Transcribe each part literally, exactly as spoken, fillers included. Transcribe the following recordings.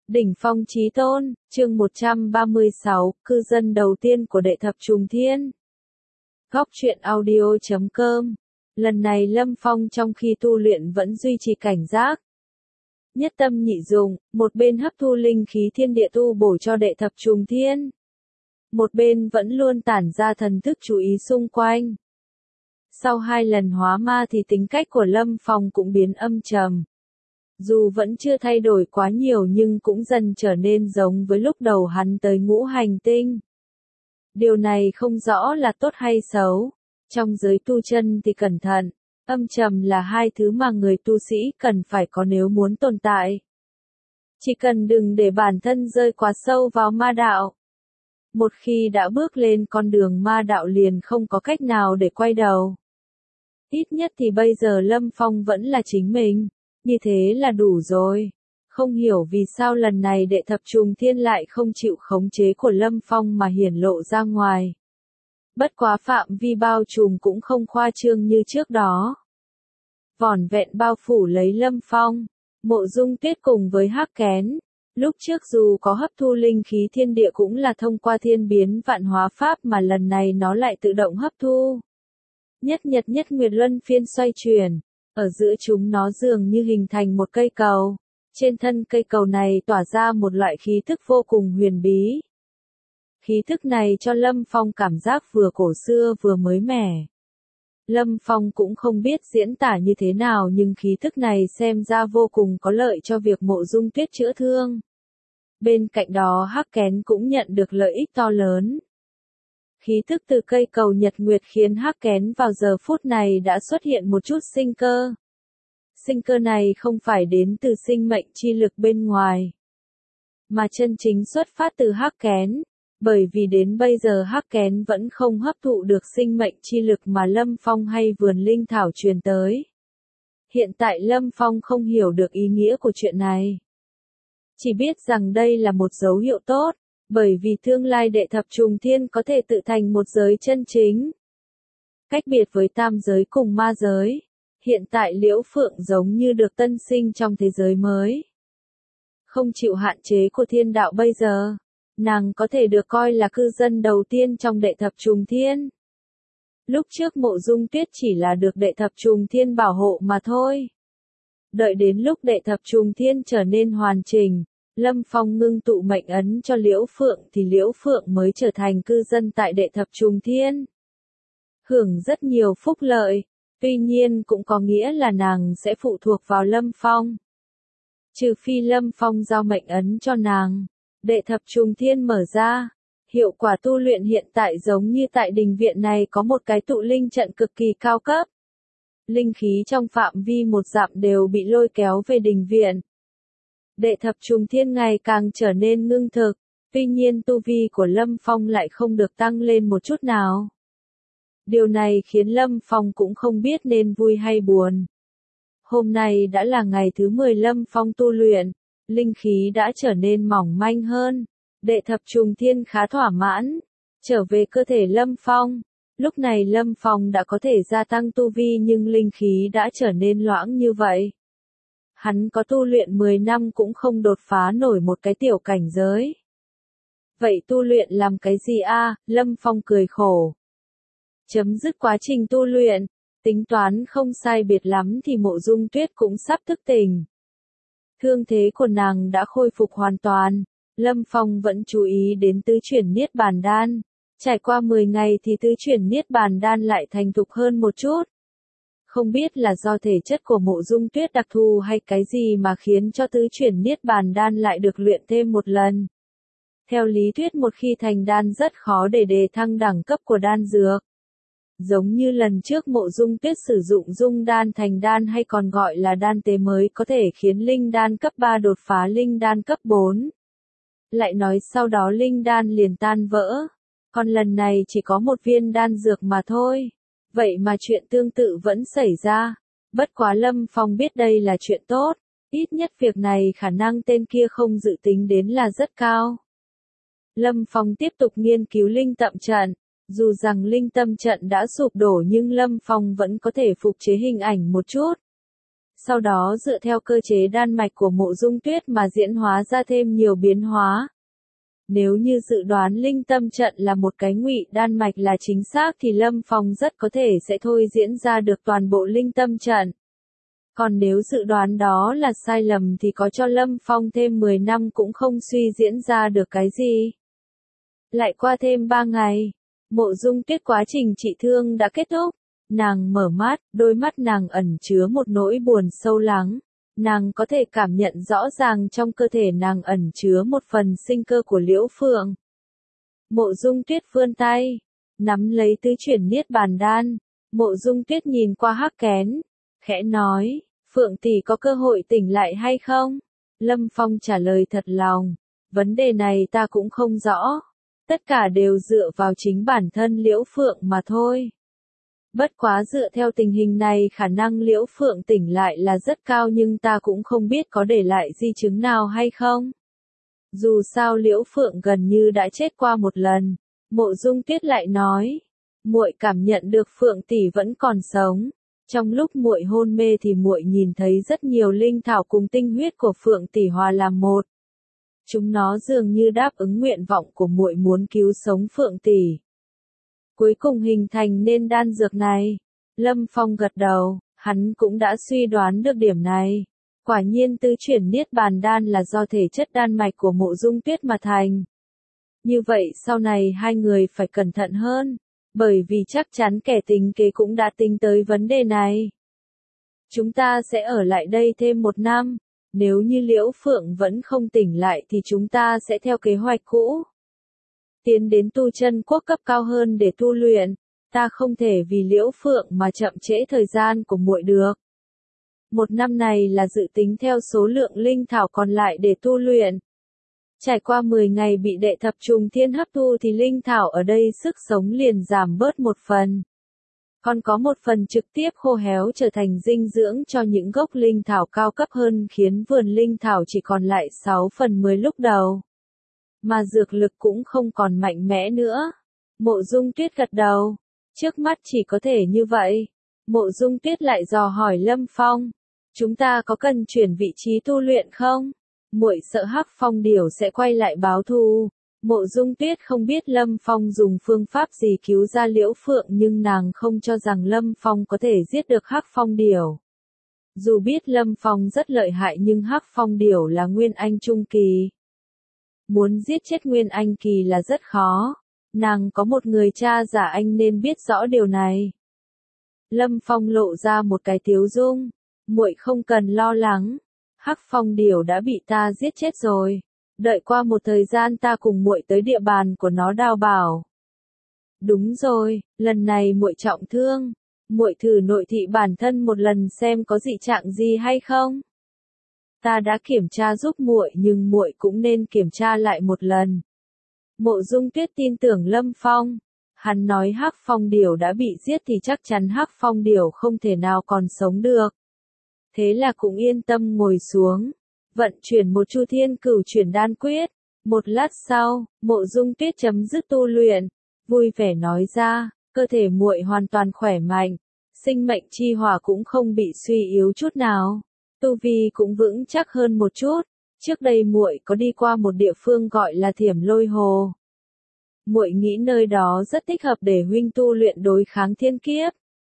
Đỉnh phong chí tôn, chương một trăm ba mươi sáu, cư dân đầu tiên của đệ thập trùng thiên. Góc truyện audio chấm com. Lần này Lâm Phong trong khi tu luyện vẫn duy trì cảnh giác. Nhất tâm nhị dụng, một bên hấp thu linh khí thiên địa tu bổ cho đệ thập trùng thiên. Một bên vẫn luôn tản ra thần thức chú ý xung quanh. Sau hai lần hóa ma thì tính cách của Lâm Phong cũng biến âm trầm. Dù vẫn chưa thay đổi quá nhiều nhưng cũng dần trở nên giống với lúc đầu hắn tới ngũ hành tinh. Điều này không rõ là tốt hay xấu. Trong giới tu chân thì cẩn thận, âm trầm là hai thứ mà người tu sĩ cần phải có nếu muốn tồn tại. Chỉ cần đừng để bản thân rơi quá sâu vào ma đạo. Một khi đã bước lên con đường ma đạo liền không có cách nào để quay đầu. Ít nhất thì bây giờ Lâm Phong vẫn là chính mình. Như thế là đủ rồi. Không hiểu vì sao lần này đệ thập trùng thiên lại không chịu khống chế của Lâm Phong mà hiển lộ ra ngoài. Bất quá phạm vi bao trùm cũng không khoa trương như trước đó. Vỏn vẹn bao phủ lấy Lâm Phong, Mộ Dung Tuyết cùng với Hắc Kén. Lúc trước dù có hấp thu linh khí thiên địa cũng là thông qua thiên biến vạn hóa pháp mà lần này nó lại tự động hấp thu. Nhất nhật nhất nguyệt luân phiên xoay chuyển. Ở giữa chúng nó dường như hình thành một cây cầu. Trên thân cây cầu này tỏa ra một loại khí thức vô cùng huyền bí. Khí thức này cho Lâm Phong cảm giác vừa cổ xưa vừa mới mẻ. Lâm Phong cũng không biết diễn tả như thế nào nhưng khí thức này xem ra vô cùng có lợi cho việc Mộ Dung Tuyết chữa thương. Bên cạnh đó Hắc Kén cũng nhận được lợi ích to lớn. Khí thức từ cây cầu nhật nguyệt khiến Hắc Kén vào giờ phút này đã xuất hiện một chút sinh cơ. Sinh cơ này không phải đến từ sinh mệnh chi lực bên ngoài, mà chân chính xuất phát từ Hắc Kén, bởi vì đến bây giờ Hắc Kén vẫn không hấp thụ được sinh mệnh chi lực mà Lâm Phong hay vườn linh thảo truyền tới. Hiện tại Lâm Phong không hiểu được ý nghĩa của chuyện này. Chỉ biết rằng đây là một dấu hiệu tốt. Bởi vì tương lai đệ thập trùng thiên có thể tự thành một giới chân chính. Cách biệt với tam giới cùng ma giới, hiện tại Liễu Phượng giống như được tân sinh trong thế giới mới. Không chịu hạn chế của thiên đạo bây giờ, nàng có thể được coi là cư dân đầu tiên trong đệ thập trùng thiên. Lúc trước Mộ Dung Tuyết chỉ là được đệ thập trùng thiên bảo hộ mà thôi. Đợi đến lúc đệ thập trùng thiên trở nên hoàn chỉnh, Lâm Phong ngưng tụ mệnh ấn cho Liễu Phượng thì Liễu Phượng mới trở thành cư dân tại đệ thập trùng thiên. Hưởng rất nhiều phúc lợi, tuy nhiên cũng có nghĩa là nàng sẽ phụ thuộc vào Lâm Phong. Trừ phi Lâm Phong giao mệnh ấn cho nàng, đệ thập trùng thiên mở ra, hiệu quả tu luyện hiện tại giống như tại đình viện này có một cái tụ linh trận cực kỳ cao cấp. Linh khí trong phạm vi một dặm đều bị lôi kéo về đình viện. Đệ thập trùng thiên ngày càng trở nên ngưng thực, tuy nhiên tu vi của Lâm Phong lại không được tăng lên một chút nào. Điều này khiến Lâm Phong cũng không biết nên vui hay buồn. Hôm nay đã là ngày thứ mười Lâm Phong tu luyện, linh khí đã trở nên mỏng manh hơn, đệ thập trùng thiên khá thỏa mãn. Trở về cơ thể Lâm Phong, lúc này Lâm Phong đã có thể gia tăng tu vi nhưng linh khí đã trở nên loãng như vậy. Hắn có tu luyện mười năm cũng không đột phá nổi một cái tiểu cảnh giới. Vậy tu luyện làm cái gì a? Lâm Phong cười khổ. Chấm dứt quá trình tu luyện, tính toán không sai biệt lắm thì Mộ Dung Tuyết cũng sắp thức tỉnh. Thương thế của nàng đã khôi phục hoàn toàn, Lâm Phong vẫn chú ý đến tứ chuyển niết bàn đan. Trải qua mười ngày thì tứ chuyển niết bàn đan lại thành thục hơn một chút. Không biết là do thể chất của Mộ Dung Tuyết đặc thù hay cái gì mà khiến cho tứ chuyển niết bàn đan lại được luyện thêm một lần. Theo lý thuyết một khi thành đan rất khó để đề thăng đẳng cấp của đan dược. Giống như lần trước Mộ Dung Tuyết sử dụng dung đan thành đan hay còn gọi là đan tế mới có thể khiến linh đan cấp ba đột phá linh đan cấp bốn. Lại nói sau đó linh đan liền tan vỡ. Còn lần này chỉ có một viên đan dược mà thôi. Vậy mà chuyện tương tự vẫn xảy ra. Bất quá Lâm Phong biết đây là chuyện tốt. Ít nhất việc này khả năng tên kia không dự tính đến là rất cao. Lâm Phong tiếp tục nghiên cứu linh tậm trận. Dù rằng linh tâm trận đã sụp đổ nhưng Lâm Phong vẫn có thể phục chế hình ảnh một chút. sau đó dựa theo cơ chế đan mạch của Mộ Dung Tuyết mà diễn hóa ra thêm nhiều biến hóa. Nếu như dự đoán linh tâm trận là một cái ngụy đan mạch là chính xác thì Lâm Phong rất có thể sẽ thôi diễn ra được toàn bộ linh tâm trận. Còn nếu dự đoán đó là sai lầm thì có cho Lâm Phong thêm mười năm cũng không suy diễn ra được cái gì. Lại qua thêm ba ngày, Mộ Dung Tuyết quá trình trị thương đã kết thúc. Nàng mở mắt, đôi mắt nàng ẩn chứa một nỗi buồn sâu lắng. Nàng có thể cảm nhận rõ ràng trong cơ thể nàng ẩn chứa một phần sinh cơ của Liễu Phượng. Mộ Dung Tuyết vươn tay, nắm lấy tứ chuyển niết bàn đan. Mộ Dung Tuyết nhìn qua hắc kén, khẽ nói, Phượng tỷ có cơ hội tỉnh lại hay không? Lâm Phong trả lời thật lòng, vấn đề này ta cũng không rõ. Tất cả đều dựa vào chính bản thân Liễu Phượng mà thôi. Bất quá dựa theo tình hình này khả năng Liễu Phượng tỉnh lại là rất cao nhưng ta cũng không biết có để lại di chứng nào hay không. Dù sao Liễu Phượng gần như đã chết qua một lần. Mộ Dung Tuyết lại nói, muội cảm nhận được Phượng tỷ vẫn còn sống. Trong lúc muội hôn mê thì muội nhìn thấy rất nhiều linh thảo cùng tinh huyết của Phượng tỷ hòa làm một. Chúng nó dường như đáp ứng nguyện vọng của muội muốn cứu sống Phượng tỷ. Cuối cùng hình thành nên đan dược này. Lâm Phong gật đầu, hắn cũng đã suy đoán được điểm này. Quả nhiên tứ chuyển niết bàn đan là do thể chất đan mạch của Mộ Dung Tuyết mà thành. Như vậy sau này hai người phải cẩn thận hơn, bởi vì chắc chắn kẻ tính kế cũng đã tính tới vấn đề này. Chúng ta sẽ ở lại đây thêm một năm, nếu như Liễu Phượng vẫn không tỉnh lại thì chúng ta sẽ theo kế hoạch cũ. Tiến đến tu chân quốc cấp cao hơn để tu luyện, ta không thể vì Liễu Phượng mà chậm trễ thời gian của muội được. Một năm này là dự tính theo số lượng linh thảo còn lại để tu luyện. Trải qua mười ngày bị đệ thập trùng thiên hấp thu thì linh thảo ở đây sức sống liền giảm bớt một phần. Còn có một phần trực tiếp khô héo trở thành dinh dưỡng cho những gốc linh thảo cao cấp hơn khiến vườn linh thảo chỉ còn lại sáu phần mười lúc đầu. Mà dược lực cũng không còn mạnh mẽ nữa. Mộ Dung Tuyết gật đầu. Trước mắt chỉ có thể như vậy. Mộ Dung Tuyết lại dò hỏi Lâm Phong. Chúng ta có cần chuyển vị trí tu luyện không? Muội sợ Hắc Phong Điểu sẽ quay lại báo thù. Mộ Dung Tuyết không biết Lâm Phong dùng phương pháp gì cứu ra Liễu Phượng nhưng nàng không cho rằng Lâm Phong có thể giết được Hắc Phong Điểu. Dù biết Lâm Phong rất lợi hại nhưng Hắc Phong Điểu là Nguyên Anh Trung Kỳ. Muốn giết chết Nguyên Anh Kỳ là rất khó. Nàng có một người cha giả anh nên biết rõ điều này. Lâm Phong lộ ra một cái tiếu dung. Muội không cần lo lắng. Hắc Phong Điểu đã bị ta giết chết rồi. Đợi qua một thời gian ta cùng muội tới địa bàn của nó đào bảo. Đúng rồi, lần này muội trọng thương. Muội thử nội thị bản thân một lần xem có dị trạng gì hay không. Ta đã kiểm tra giúp muội nhưng muội cũng nên kiểm tra lại một lần. Mộ Dung Tuyết tin tưởng Lâm Phong. Hắn nói Hắc Phong Điểu đã bị giết thì chắc chắn Hắc Phong Điểu không thể nào còn sống được. Thế là cũng yên tâm ngồi xuống. Vận chuyển một chu thiên cửu chuyển đan quyết. Một lát sau, Mộ Dung Tuyết chấm dứt tu luyện. Vui vẻ nói ra, cơ thể muội hoàn toàn khỏe mạnh. Sinh mệnh chi hỏa cũng không bị suy yếu chút nào. Tu vi cũng vững chắc hơn một chút. Trước đây muội có đi qua một địa phương gọi là Thiểm Lôi Hồ. Muội nghĩ nơi đó rất thích hợp để huynh tu luyện đối kháng thiên kiếp.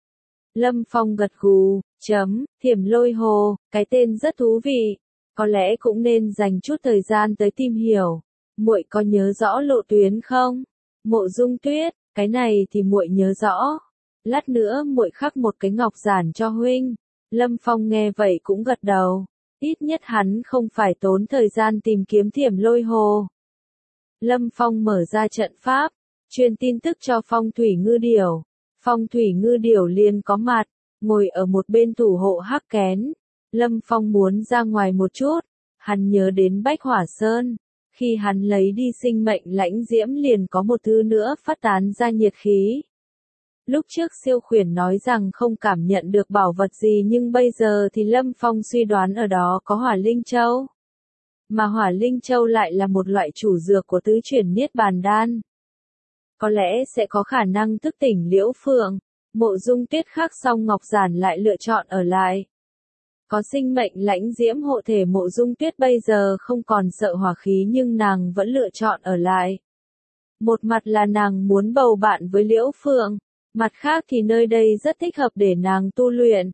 Lâm Phong gật gù, chấm, Thiểm Lôi Hồ, cái tên rất thú vị. Có lẽ cũng nên dành chút thời gian tới tìm hiểu. Muội có nhớ rõ lộ tuyến không? Mộ Dung Tuyết, cái này thì muội nhớ rõ. Lát nữa muội khắc một cái ngọc giản cho huynh. Lâm Phong nghe vậy cũng gật đầu. Ít nhất hắn không phải tốn thời gian tìm kiếm Thiểm Lôi Hồ. Lâm Phong mở ra trận pháp, truyền tin tức cho Phong Thủy Ngư Điểu. Phong Thủy Ngư Điểu liền có mặt, ngồi ở một bên thủ hộ hắc kén. Lâm Phong muốn ra ngoài một chút, hắn nhớ đến Bách Hỏa Sơn. Khi hắn lấy đi sinh mệnh lãnh diễm liền có một thứ nữa phát tán ra nhiệt khí. Lúc trước siêu khuyển nói rằng không cảm nhận được bảo vật gì nhưng bây giờ thì Lâm Phong suy đoán ở đó có Hỏa Linh Châu. Mà Hỏa Linh Châu lại là một loại chủ dược của tứ chuyển niết bàn đan. Có lẽ sẽ có khả năng thức tỉnh Liễu Phượng. Mộ Dung Tuyết khắc xong ngọc giản lại lựa chọn ở lại. Có sinh mệnh lãnh diễm hộ thể, Mộ Dung Tuyết bây giờ không còn sợ hỏa khí nhưng nàng vẫn lựa chọn ở lại. Một mặt là nàng muốn bầu bạn với Liễu Phượng, mặt khác thì nơi đây rất thích hợp để nàng tu luyện.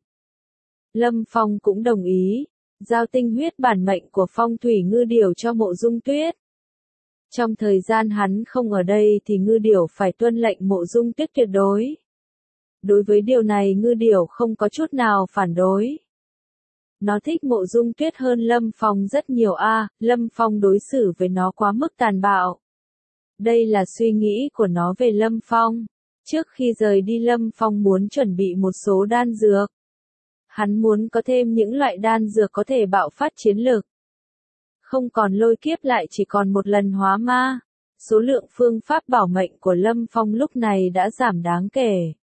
Lâm Phong cũng đồng ý, giao tinh huyết bản mệnh của Phong Thủy Ngư Điểu cho Mộ Dung Tuyết. Trong thời gian hắn không ở đây thì Ngư Điểu phải tuân lệnh Mộ Dung Tuyết tuyệt đối. Đối với điều này Ngư Điểu không có chút nào phản đối. Nó thích Mộ Dung Tuyết hơn Lâm Phong rất nhiều a, à, Lâm Phong đối xử với nó quá mức tàn bạo. Đây là suy nghĩ của nó về Lâm Phong. Trước khi rời đi Lâm Phong muốn chuẩn bị một số đan dược. Hắn muốn có thêm những loại đan dược có thể bạo phát chiến lực. Không còn lôi kiếp lại chỉ còn một lần hóa ma. Số lượng phương pháp bảo mệnh của Lâm Phong lúc này đã giảm đáng kể.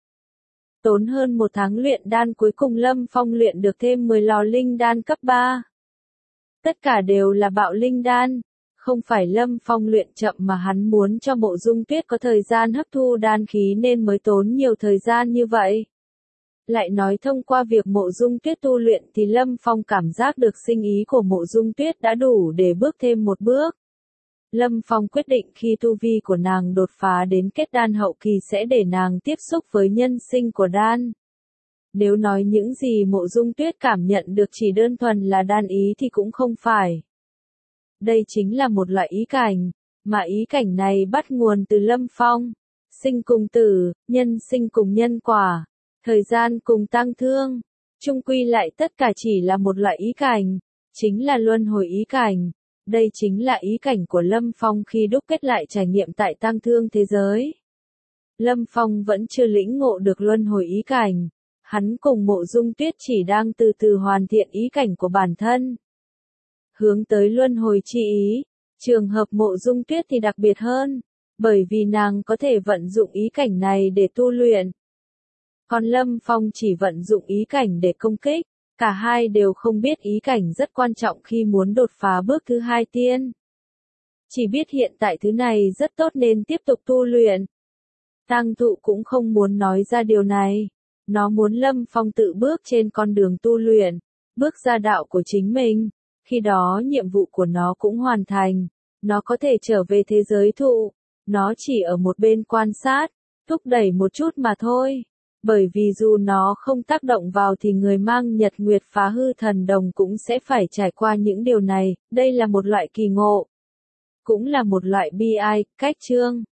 Tốn hơn một tháng luyện đan cuối cùng Lâm Phong luyện được thêm mười lò linh đan cấp ba. Tất cả đều là bạo linh đan. Không phải Lâm Phong luyện chậm mà hắn muốn cho Mộ Dung Tuyết có thời gian hấp thu đan khí nên mới tốn nhiều thời gian như vậy. Lại nói thông qua việc Mộ Dung Tuyết tu luyện thì Lâm Phong cảm giác được sinh ý của Mộ Dung Tuyết đã đủ để bước thêm một bước. Lâm Phong quyết định khi tu vi của nàng đột phá đến kết đan hậu kỳ sẽ để nàng tiếp xúc với nhân sinh của đan. Nếu nói những gì Mộ Dung Tuyết cảm nhận được chỉ đơn thuần là đan ý thì cũng không phải. Đây chính là một loại ý cảnh, mà ý cảnh này bắt nguồn từ Lâm Phong. Sinh cùng tử, nhân sinh cùng nhân quả, thời gian cùng tăng thương. Chung quy lại tất cả chỉ là một loại ý cảnh, chính là luân hồi ý cảnh. Đây chính là ý cảnh của Lâm Phong khi đúc kết lại trải nghiệm tại tăng thương thế giới. Lâm Phong vẫn chưa lĩnh ngộ được luân hồi ý cảnh. Hắn cùng Mộ Dung Tuyết chỉ đang từ từ hoàn thiện ý cảnh của bản thân. Hướng tới luân hồi chi ý, trường hợp Mộ Dung Tuyết thì đặc biệt hơn, bởi vì nàng có thể vận dụng ý cảnh này để tu luyện. Còn Lâm Phong chỉ vận dụng ý cảnh để công kích, cả hai đều không biết ý cảnh rất quan trọng khi muốn đột phá bước thứ hai tiên. Chỉ biết hiện tại thứ này rất tốt nên tiếp tục tu luyện. Tang Thụ cũng không muốn nói ra điều này, nó muốn Lâm Phong tự bước trên con đường tu luyện, bước ra đạo của chính mình. Khi đó nhiệm vụ của nó cũng hoàn thành, nó có thể trở về thế giới thụ, nó chỉ ở một bên quan sát, thúc đẩy một chút mà thôi, bởi vì dù nó không tác động vào thì người mang nhật nguyệt phá hư thần đồng cũng sẽ phải trải qua những điều này, đây là một loại kỳ ngộ, cũng là một loại bi ai, cách chương.